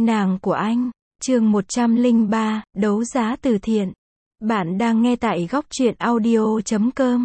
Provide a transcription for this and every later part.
Nàng của anh, chương 103, đấu giá từ thiện. Bạn đang nghe tại góc truyện audio.com.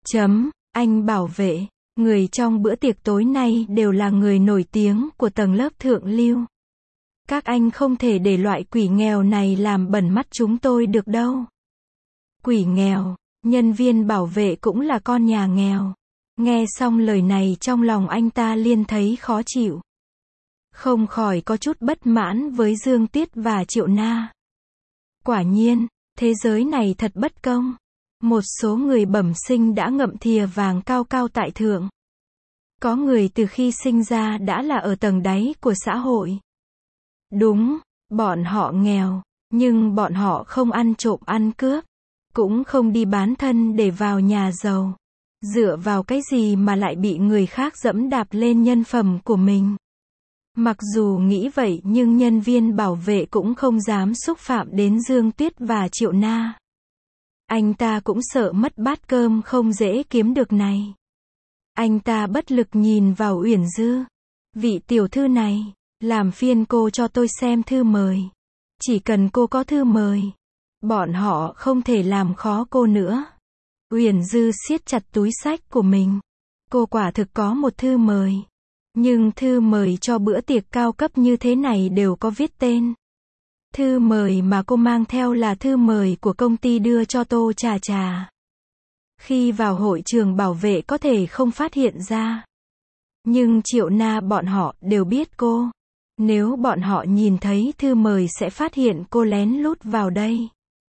Anh bảo vệ, người trong bữa tiệc tối nay đều là người nổi tiếng của tầng lớp thượng lưu. Các anh không thể để loại quỷ nghèo này làm bẩn mắt chúng tôi được đâu. Quỷ nghèo, nhân viên bảo vệ cũng là con nhà nghèo. Nghe xong lời này trong lòng anh ta liền thấy khó chịu. Không khỏi có chút bất mãn với Dương Tiết và Triệu Na. Quả nhiên, thế giới này thật bất công. Một số người bẩm sinh đã ngậm thìa vàng cao cao tại thượng. Có người từ khi sinh ra đã là ở tầng đáy của xã hội. Đúng, bọn họ nghèo, nhưng bọn họ không ăn trộm ăn cướp, cũng không đi bán thân để vào nhà giàu. Dựa vào cái gì mà lại bị người khác giẫm đạp lên nhân phẩm của mình? Mặc dù nghĩ vậy nhưng nhân viên bảo vệ cũng không dám xúc phạm đến Dương Tuyết và Triệu Na. Anh ta cũng sợ mất bát cơm không dễ kiếm được này. Anh ta bất lực nhìn vào Uyển Dư. Vị tiểu thư này, làm phiền cô cho tôi xem thư mời. Chỉ cần cô có thư mời, bọn họ không thể làm khó cô nữa. Uyển Dư siết chặt túi sách của mình. Cô quả thực có một thư mời. Nhưng thư mời cho bữa tiệc cao cấp như thế này đều có viết tên. Thư mời mà cô mang theo là thư mời của công ty đưa cho Tô Trà Trà. Khi vào hội trường bảo vệ có thể không phát hiện ra. Nhưng Triệu Na bọn họ đều biết cô. Nếu bọn họ nhìn thấy thư mời sẽ phát hiện cô lén lút vào đây.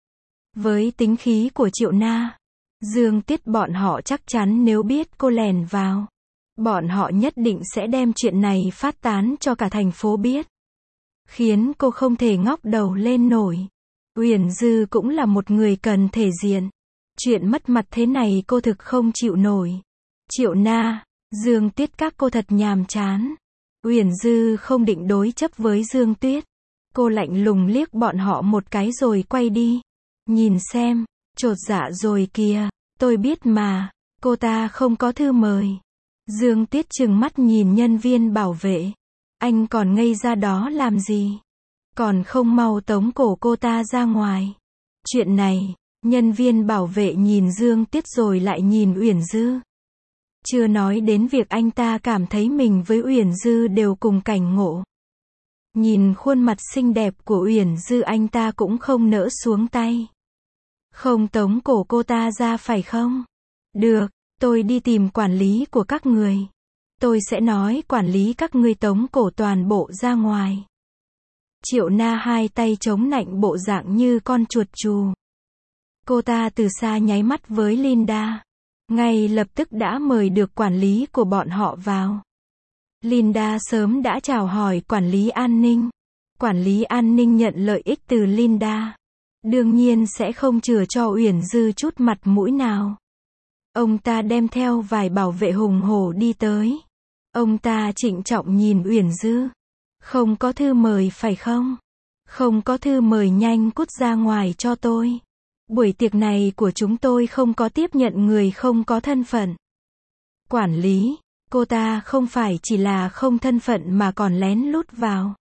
Với tính khí của Triệu Na, Dương Tiết bọn họ chắc chắn nếu biết cô lèn vào, bọn họ nhất định sẽ đem chuyện này phát tán cho cả thành phố biết. Khiến cô không thể ngóc đầu lên nổi. Uyển Dư cũng là một người cần thể diện. Chuyện mất mặt thế này cô thực không chịu nổi. Triệu Na, Dương Tiết các cô thật nhàm chán. Uyển Dư không định đối chấp với Dương Tuyết. Cô lạnh lùng liếc bọn họ một cái rồi quay đi. Nhìn xem, chột dạ rồi kìa, tôi biết mà, cô ta không có thư mời. Dương Tiết trừng mắt nhìn nhân viên bảo vệ. Anh còn ngây ra đó làm gì? Còn không mau tống cổ cô ta ra ngoài. Chuyện này, nhân viên bảo vệ nhìn Dương Tiết rồi lại nhìn Uyển Dư. Chưa nói đến việc anh ta cảm thấy mình với Uyển Dư đều cùng cảnh ngộ. Nhìn khuôn mặt xinh đẹp của Uyển Dư anh ta cũng không nỡ xuống tay. Không tống cổ cô ta ra phải không? Được, tôi đi tìm quản lý của các người. Tôi sẽ nói quản lý các ngươi tống cổ toàn bộ ra ngoài. Triệu Na hai tay chống nạnh bộ dạng như con chuột chù. Cô ta từ xa nháy mắt với Linda. Ngay lập tức đã mời được quản lý của bọn họ vào. Linda sớm đã chào hỏi quản lý an ninh. Quản lý an ninh nhận lợi ích từ Linda. Đương nhiên sẽ không chừa cho Uyển Dư chút mặt mũi nào. Ông ta đem theo vài bảo vệ hùng hổ đi tới. Ông ta trịnh trọng nhìn Uyển Dư. Không có thư mời phải không? Không có thư mời nhanh cút ra ngoài cho tôi. Buổi tiệc này của chúng tôi không có tiếp nhận người không có thân phận. Quản lý, cô ta không phải chỉ là không thân phận mà còn lén lút vào.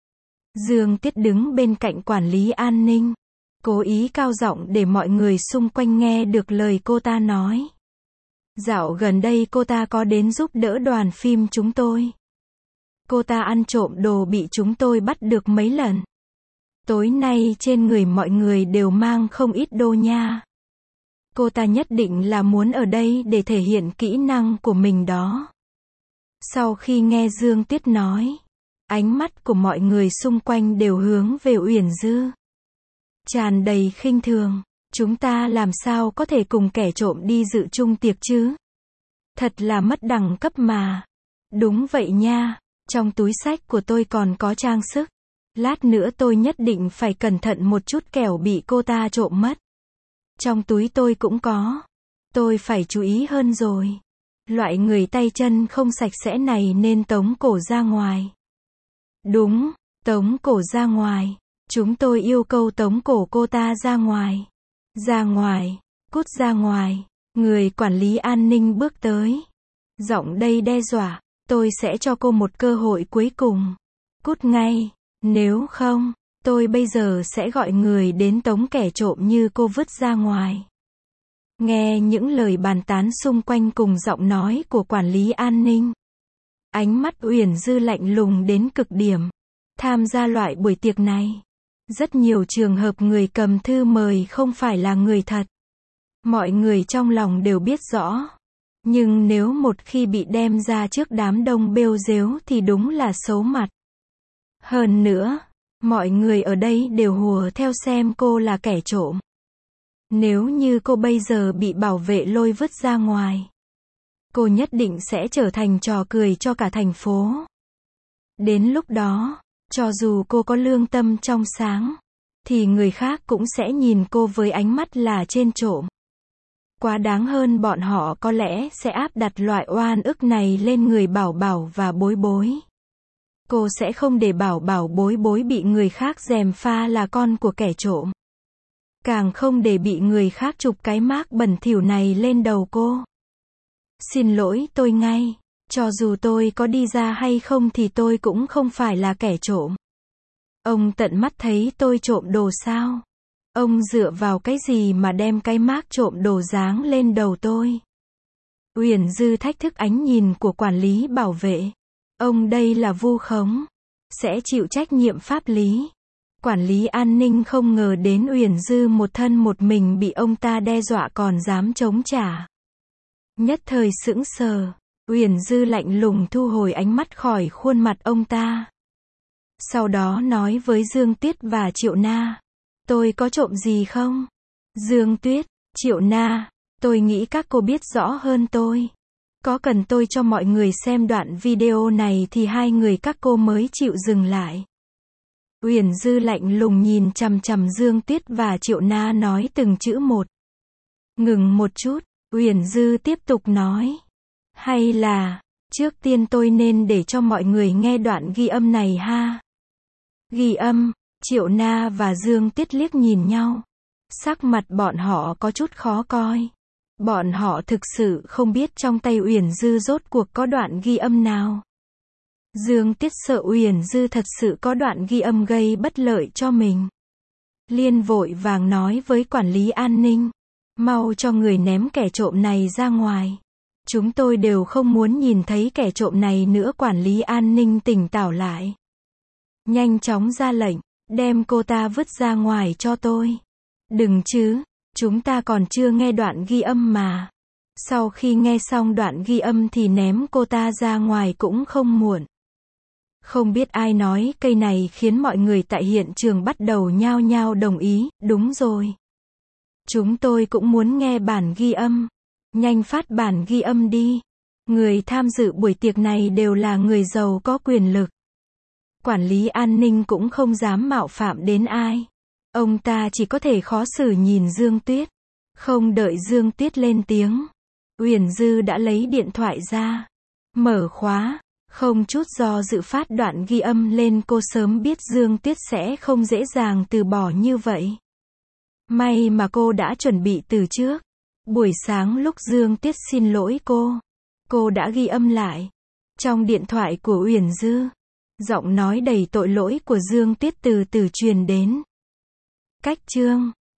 Dương Tiết đứng bên cạnh quản lý an ninh. Cố ý cao giọng để mọi người xung quanh nghe được lời cô ta nói. Dạo gần đây cô ta có đến giúp đỡ đoàn phim chúng tôi. Cô ta ăn trộm đồ bị chúng tôi bắt được mấy lần. Tối nay trên người mọi người đều mang không ít đô nha. Cô ta nhất định là muốn ở đây để thể hiện kỹ năng của mình đó. Sau khi nghe Dương Tiết nói, ánh mắt của mọi người xung quanh đều hướng về Uyển Dư. Tràn đầy khinh thường. Chúng ta làm sao có thể cùng kẻ trộm đi dự chung tiệc chứ? Thật là mất đẳng cấp mà. Đúng vậy nha, trong túi sách của tôi còn có trang sức. Lát nữa tôi nhất định phải cẩn thận một chút kẻo bị cô ta trộm mất. Trong túi tôi cũng có. Tôi phải chú ý hơn rồi. Loại người tay chân không sạch sẽ này nên tống cổ ra ngoài. Đúng, tống cổ ra ngoài. Chúng tôi yêu cầu tống cổ cô ta ra ngoài. Ra ngoài, cút ra ngoài. Người quản lý an ninh bước tới. Giọng đầy đe dọa, tôi sẽ cho cô một cơ hội cuối cùng. Cút ngay. Nếu không, tôi bây giờ sẽ gọi người đến tống kẻ trộm như cô vứt ra ngoài. Nghe những lời bàn tán xung quanh cùng giọng nói của quản lý an ninh. Ánh mắt Uyển Dư lạnh lùng đến cực điểm. Tham gia loại buổi tiệc này. Rất nhiều trường hợp người cầm thư mời không phải là người thật. Mọi người trong lòng đều biết rõ. Nhưng nếu một khi bị đem ra trước đám đông bêu rếu thì đúng là xấu mặt. Hơn nữa, mọi người ở đây đều hùa theo xem cô là kẻ trộm. Nếu như cô bây giờ bị bảo vệ lôi vứt ra ngoài, cô nhất định sẽ trở thành trò cười cho cả thành phố. Đến lúc đó, cho dù cô có lương tâm trong sáng, thì người khác cũng sẽ nhìn cô với ánh mắt là trên trộm. Quá đáng hơn, bọn họ có lẽ sẽ áp đặt loại oan ức này lên người Bảo Bảo và Bối Bối. Cô sẽ không để Bảo Bảo Bối Bối bị người khác gièm pha là con của kẻ trộm. Càng không để bị người khác chụp cái mác bẩn thỉu này lên đầu cô. Xin lỗi tôi ngay. Cho dù tôi có đi ra hay không thì tôi cũng không phải là kẻ trộm. Ông tận mắt thấy tôi trộm đồ sao? Ông dựa vào cái gì mà đem cái mác trộm đồ dáng lên đầu tôi? Uyển Dư thách thức ánh nhìn của quản lý bảo vệ. Ông đây là vu khống. Sẽ chịu trách nhiệm pháp lý. Quản lý an ninh không ngờ đến Uyển Dư một thân một mình bị ông ta đe dọa còn dám chống trả. Nhất thời sững sờ. Uyển Dư lạnh lùng thu hồi ánh mắt khỏi khuôn mặt ông ta. Sau đó nói với Dương Tuyết và Triệu Na. Tôi có trộm gì không? Dương Tuyết, Triệu Na, tôi nghĩ các cô biết rõ hơn tôi. Có cần tôi cho mọi người xem đoạn video này thì hai người các cô mới chịu dừng lại. Uyển Dư lạnh lùng nhìn chằm chằm Dương Tuyết và Triệu Na nói từng chữ một. Ngừng một chút, Uyển Dư tiếp tục nói. Hay là, trước tiên tôi nên để cho mọi người nghe đoạn ghi âm này ha? Ghi âm, Triệu Na và Dương Tuyết liếc nhìn nhau. Sắc mặt bọn họ có chút khó coi. Bọn họ thực sự không biết trong tay Uyển Dư rốt cuộc có đoạn ghi âm nào. Dương Tuyết sợ Uyển Dư thật sự có đoạn ghi âm gây bất lợi cho mình. Liên vội vàng nói với quản lý an ninh. Mau cho người ném kẻ trộm này ra ngoài. Chúng tôi đều không muốn nhìn thấy kẻ trộm này nữa. Quản lý an ninh tỉnh táo lại. Nhanh chóng ra lệnh, đem cô ta vứt ra ngoài cho tôi. Đừng chứ, chúng ta còn chưa nghe đoạn ghi âm mà. Sau khi nghe xong đoạn ghi âm thì ném cô ta ra ngoài cũng không muộn. Không biết ai nói cây này khiến mọi người tại hiện trường bắt đầu nhao nhao đồng ý. Đúng rồi. Chúng tôi cũng muốn nghe bản ghi âm. Nhanh phát bản ghi âm đi. Người tham dự buổi tiệc này đều là người giàu có quyền lực. Quản lý an ninh cũng không dám mạo phạm đến ai. Ông ta chỉ có thể khó xử nhìn Dương Tuyết. Không đợi Dương Tuyết lên tiếng, Uyển Dư đã lấy điện thoại ra. Mở khóa. Không chút do dự phát đoạn ghi âm lên. Cô sớm biết Dương Tuyết sẽ không dễ dàng từ bỏ như vậy. May mà cô đã chuẩn bị từ trước. Buổi sáng lúc Dương Tuyết xin lỗi cô đã ghi âm lại. Trong điện thoại của Uyển Dư, giọng nói đầy tội lỗi của Dương Tuyết từ từ truyền đến. Cách chương